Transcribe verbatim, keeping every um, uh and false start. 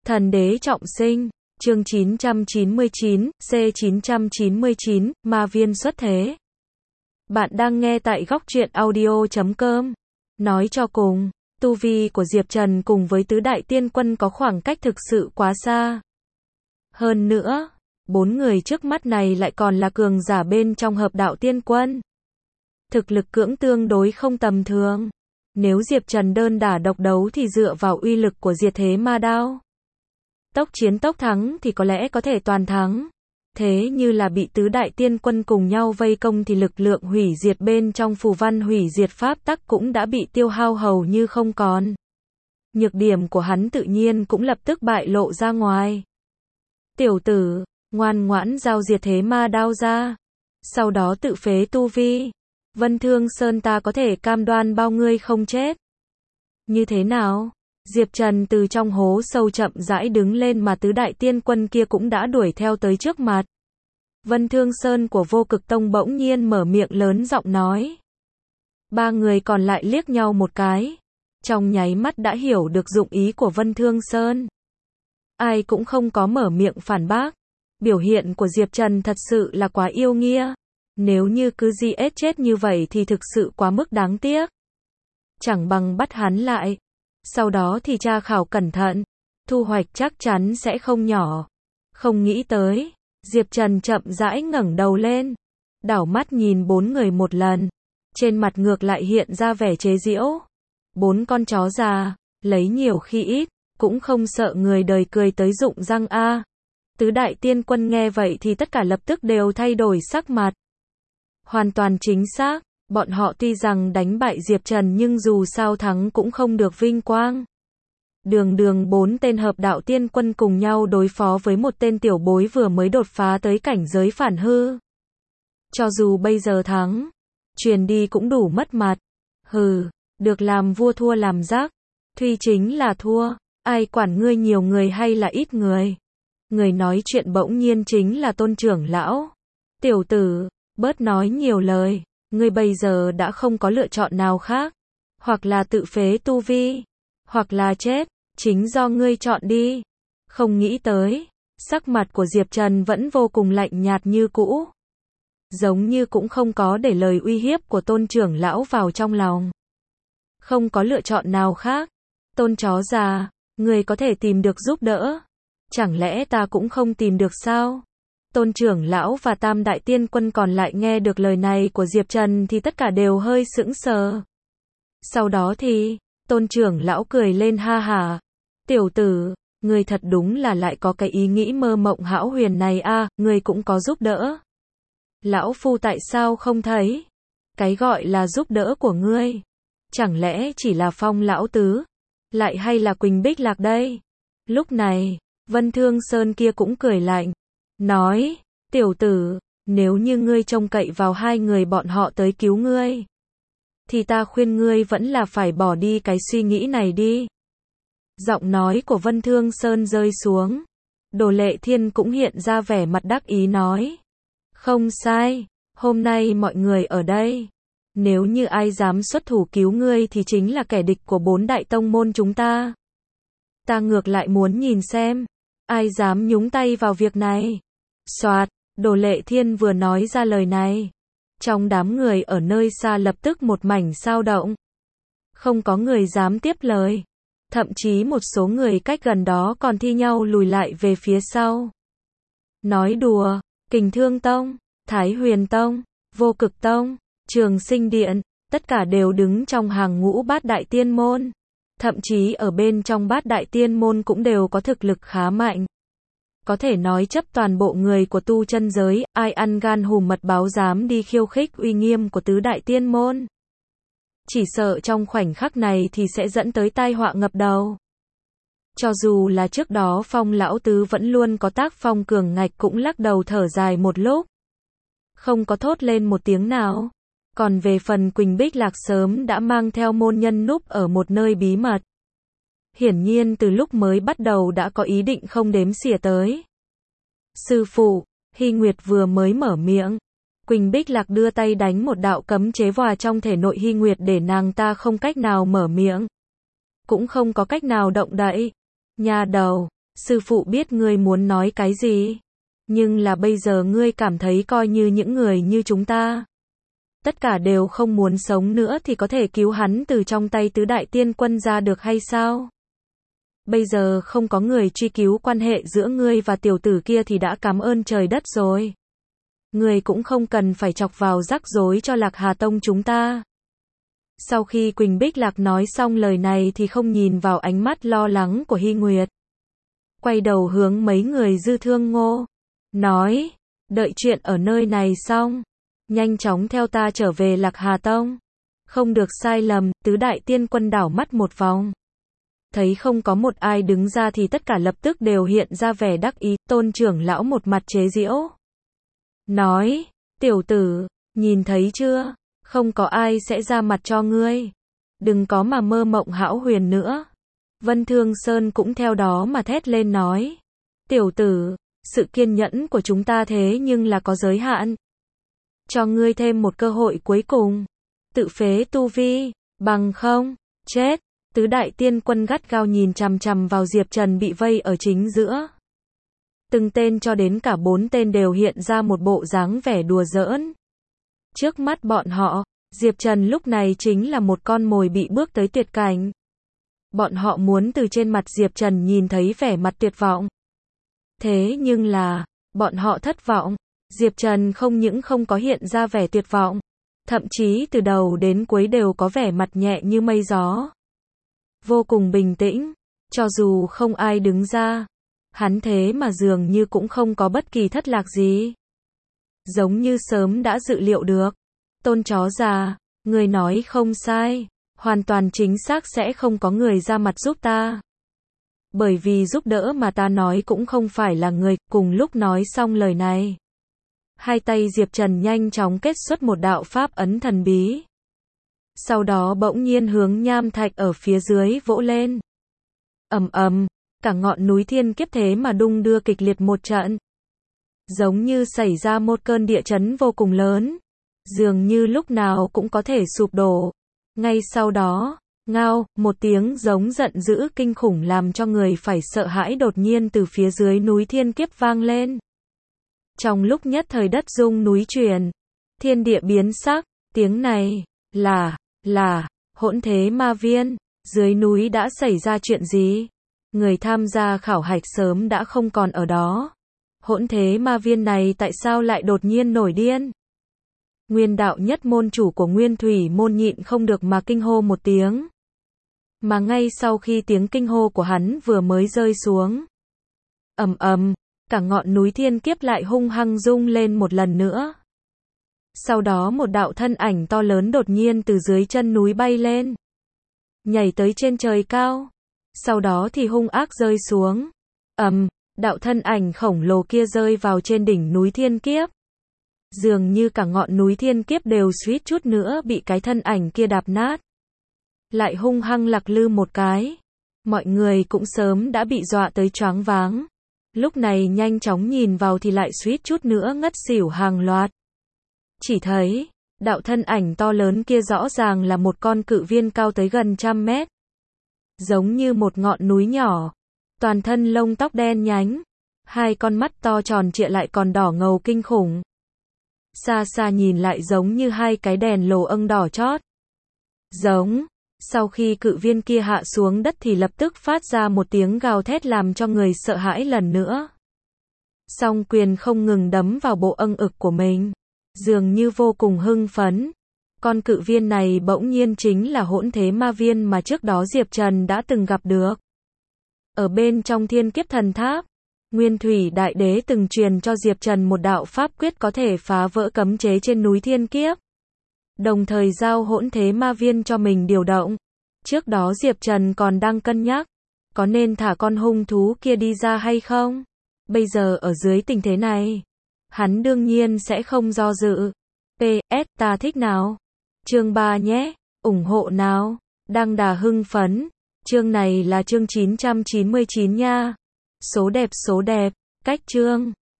Thần đế trọng sinh, chương chín trăm chín mươi chín, C chín trăm chín mươi chín, Ma viên xuất thế. Bạn đang nghe tại góc truyện audio chấm com. Nói cho cùng, tu vi của Diệp Trần cùng với tứ đại tiên quân có khoảng cách thực sự quá xa. Hơn nữa, bốn người trước mắt này lại còn là cường giả bên trong hợp đạo tiên quân. Thực lực cưỡng tương đối không tầm thường. Nếu Diệp Trần đơn đả độc đấu thì dựa vào uy lực của diệt thế ma đao. Tốc chiến tốc thắng thì có lẽ có thể toàn thắng. Thế như là bị tứ đại tiên quân cùng nhau vây công thì lực lượng hủy diệt bên trong phù văn hủy diệt pháp tắc cũng đã bị tiêu hao hầu như không còn. Nhược điểm của hắn tự nhiên cũng lập tức bại lộ ra ngoài. Tiểu tử, ngoan ngoãn giao diệt thế ma đao ra. Sau đó tự phế tu vi. Vân Thương Sơn ta có thể cam đoan bao ngươi không chết. Như thế nào? Diệp Trần từ trong hố sâu chậm rãi đứng lên mà tứ đại tiên quân kia cũng đã đuổi theo tới trước mặt. Vân Thương Sơn của Vô Cực Tông bỗng nhiên mở miệng lớn giọng nói. Ba người còn lại liếc nhau một cái. Trong nháy mắt đã hiểu được dụng ý của Vân Thương Sơn. Ai cũng không có mở miệng phản bác. Biểu hiện của Diệp Trần thật sự là quá yêu nghĩa. Nếu như cứ giết chết như vậy thì thực sự quá mức đáng tiếc. Chẳng bằng bắt hắn lại. Sau đó thì tra khảo cẩn thận. Thu hoạch chắc chắn sẽ không nhỏ. Không nghĩ tới. Diệp Trần chậm rãi ngẩng đầu lên. Đảo mắt nhìn bốn người một lần. Trên mặt ngược lại hiện ra vẻ chế giễu. Bốn con chó già. Lấy nhiều khi ít. Cũng không sợ người đời cười tới rụng răng a. Tứ đại tiên quân nghe vậy thì tất cả lập tức đều thay đổi sắc mặt. Hoàn toàn chính xác, bọn họ tuy rằng đánh bại Diệp Trần nhưng dù sao thắng cũng không được vinh quang. Đường đường bốn tên hợp đạo tiên quân cùng nhau đối phó với một tên tiểu bối vừa mới đột phá tới cảnh giới phản hư. Cho dù bây giờ thắng, truyền đi cũng đủ mất mặt. Hừ, được làm vua thua làm rác. Tuy chính là thua, ai quản ngươi nhiều người hay là ít người. Người nói chuyện bỗng nhiên chính là Tôn trưởng lão. Tiểu tử, bớt nói nhiều lời, ngươi bây giờ đã không có lựa chọn nào khác. Hoặc là tự phế tu vi, hoặc là chết, chính do ngươi chọn đi. Không nghĩ tới, sắc mặt của Diệp Trần vẫn vô cùng lạnh nhạt như cũ. Giống như cũng không có để lời uy hiếp của Tôn trưởng lão vào trong lòng. Không có lựa chọn nào khác. Tôn chó già, ngươi có thể tìm được giúp đỡ. Chẳng lẽ ta cũng không tìm được sao? Tôn trưởng lão và tam đại tiên quân còn lại nghe được lời này của Diệp Trần thì tất cả đều hơi sững sờ. Sau đó thì, Tôn trưởng lão cười lên ha hả. Tiểu tử, ngươi thật đúng là lại có cái ý nghĩ mơ mộng hão huyền này a, à, ngươi cũng có giúp đỡ. Lão phu tại sao không thấy? Cái gọi là giúp đỡ của ngươi, chẳng lẽ chỉ là Phong lão tứ, lại hay là Quỳnh Bích Lạc đây? Lúc này, Vân Thương Sơn kia cũng cười lạnh. Nói, tiểu tử, nếu như ngươi trông cậy vào hai người bọn họ tới cứu ngươi, thì ta khuyên ngươi vẫn là phải bỏ đi cái suy nghĩ này đi. Giọng nói của Vân Thương Sơn rơi xuống. Đồ Lệ Thiên cũng hiện ra vẻ mặt đắc ý nói. Không sai, hôm nay mọi người ở đây. Nếu như ai dám xuất thủ cứu ngươi thì chính là kẻ địch của bốn đại tông môn chúng ta. Ta ngược lại muốn nhìn xem, ai dám nhúng tay vào việc này. Soạt, Đồ Lệ Thiên vừa nói ra lời này. Trong đám người ở nơi xa lập tức một mảnh xao động. Không có người dám tiếp lời. Thậm chí một số người cách gần đó còn thi nhau lùi lại về phía sau. Nói đùa, Kình Thương Tông, Thái Huyền Tông, Vô Cực Tông, Trường Sinh Điện, tất cả đều đứng trong hàng ngũ bát đại tiên môn. Thậm chí ở bên trong bát đại tiên môn cũng đều có thực lực khá mạnh. Có thể nói chấp toàn bộ người của tu chân giới, ai ăn gan hùm mật báo dám đi khiêu khích uy nghiêm của tứ đại tiên môn. Chỉ sợ trong khoảnh khắc này thì sẽ dẫn tới tai họa ngập đầu. Cho dù là trước đó Phong lão tứ vẫn luôn có tác phong cường ngạch cũng lắc đầu thở dài một lúc. Không có thốt lên một tiếng nào. Còn về phần Quỳnh Bích Lạc sớm đã mang theo môn nhân núp ở một nơi bí mật. Hiển nhiên từ lúc mới bắt đầu đã có ý định không đếm xỉa tới. Sư phụ, Hy Nguyệt vừa mới mở miệng. Quỳnh Bích Lạc đưa tay đánh một đạo cấm chế vào trong thể nội Hy Nguyệt để nàng ta không cách nào mở miệng. Cũng không có cách nào động đậy. Nhà đầu, sư phụ biết ngươi muốn nói cái gì. Nhưng là bây giờ ngươi cảm thấy coi như những người như chúng ta. Tất cả đều không muốn sống nữa thì có thể cứu hắn từ trong tay tứ đại tiên quân ra được hay sao? Bây giờ không có người truy cứu quan hệ giữa ngươi và tiểu tử kia thì đã cảm ơn trời đất rồi. Ngươi cũng không cần phải chọc vào rắc rối cho Lạc Hà Tông chúng ta. Sau khi Quỳnh Bích Lạc nói xong lời này thì không nhìn vào ánh mắt lo lắng của Hy Nguyệt. Quay đầu hướng mấy người Dư Thương Ngô. Nói, đợi chuyện ở nơi này xong. Nhanh chóng theo ta trở về Lạc Hà Tông. Không được sai lầm, tứ đại tiên quân đảo mắt một vòng. Thấy không có một ai đứng ra thì tất cả lập tức đều hiện ra vẻ đắc ý, Tôn trưởng lão một mặt chế giễu. Nói, tiểu tử, nhìn thấy chưa, không có ai sẽ ra mặt cho ngươi. Đừng có mà mơ mộng hão huyền nữa. Vân Thương Sơn cũng theo đó mà thét lên nói. Tiểu tử, sự kiên nhẫn của chúng ta thế nhưng là có giới hạn. Cho ngươi thêm một cơ hội cuối cùng. Tự phế tu vi, bằng không, chết. Tứ đại tiên quân gắt gao nhìn chằm chằm vào Diệp Trần bị vây ở chính giữa. Từng tên cho đến cả bốn tên đều hiện ra một bộ dáng vẻ đùa giỡn. Trước mắt bọn họ, Diệp Trần lúc này chính là một con mồi bị bước tới tuyệt cảnh. Bọn họ muốn từ trên mặt Diệp Trần nhìn thấy vẻ mặt tuyệt vọng. Thế nhưng là, bọn họ thất vọng. Diệp Trần không những không có hiện ra vẻ tuyệt vọng, thậm chí từ đầu đến cuối đều có vẻ mặt nhẹ như mây gió. Vô cùng bình tĩnh, cho dù không ai đứng ra, hắn thế mà dường như cũng không có bất kỳ thất lạc gì. Giống như sớm đã dự liệu được. Tôn chó già, người nói không sai, hoàn toàn chính xác sẽ không có người ra mặt giúp ta. Bởi vì giúp đỡ mà ta nói cũng không phải là người. Cùng lúc nói xong lời này, hai tay Diệp Trần nhanh chóng kết xuất một đạo pháp ấn thần bí. Sau đó bỗng nhiên hướng nham thạch ở phía dưới vỗ lên. Ầm ầm, cả ngọn núi thiên kiếp thế mà đung đưa kịch liệt một trận. Giống như xảy ra một cơn địa chấn vô cùng lớn. Dường như lúc nào cũng có thể sụp đổ. Ngay sau đó, ngao, một tiếng giống giận dữ kinh khủng làm cho người phải sợ hãi đột nhiên từ phía dưới núi thiên kiếp vang lên. Trong lúc nhất thời đất rung núi chuyển, thiên địa biến sắc, tiếng này, là, là, hỗn thế ma viên, dưới núi đã xảy ra chuyện gì? Người tham gia khảo hạch sớm đã không còn ở đó. Hỗn thế ma viên này tại sao lại đột nhiên nổi điên? Nguyên đạo nhất môn chủ của Nguyên Thủy môn nhịn không được mà kinh hô một tiếng. Mà ngay sau khi tiếng kinh hô của hắn vừa mới rơi xuống, ầm ầm, cả ngọn núi thiên kiếp lại hung hăng rung lên một lần nữa. Sau đó một đạo thân ảnh to lớn đột nhiên từ dưới chân núi bay lên, nhảy tới trên trời cao. Sau đó thì hung ác rơi xuống. Ầm, đạo thân ảnh khổng lồ kia rơi vào trên đỉnh núi thiên kiếp. Dường như cả ngọn núi thiên kiếp đều suýt chút nữa bị cái thân ảnh kia đạp nát. Lại hung hăng lặc lư một cái. Mọi người cũng sớm đã bị dọa tới choáng váng. Lúc này nhanh chóng nhìn vào thì lại suýt chút nữa ngất xỉu hàng loạt. Chỉ thấy, đạo thân ảnh to lớn kia rõ ràng là một con cự viên cao tới gần trăm mét. Giống như một ngọn núi nhỏ. Toàn thân lông tóc đen nhánh. Hai con mắt to tròn trịa lại còn đỏ ngầu kinh khủng. Xa xa nhìn lại giống như hai cái đèn lồ âng đỏ chót. Giống. Sau khi cự viên kia hạ xuống đất thì lập tức phát ra một tiếng gào thét làm cho người sợ hãi lần nữa. Song quyền không ngừng đấm vào bộ âng ực của mình. Dường như vô cùng hưng phấn. Con cự viên này bỗng nhiên chính là hỗn thế ma viên mà trước đó Diệp Trần đã từng gặp được. Ở bên trong thiên kiếp thần tháp, Nguyên Thủy Đại Đế từng truyền cho Diệp Trần một đạo pháp quyết có thể phá vỡ cấm chế trên núi thiên kiếp. Đồng thời giao hỗn thế ma viên cho mình điều động. Trước đó Diệp Trần còn đang cân nhắc, có nên thả con hung thú kia đi ra hay không? Bây giờ ở dưới tình thế này, hắn đương nhiên sẽ không do dự. pê ét ta thích nào? Chương ba nhé, ủng hộ nào? Đăng đà hưng phấn. Chương này là chương chín trăm chín mươi chín nha. Số đẹp số đẹp, cách chương.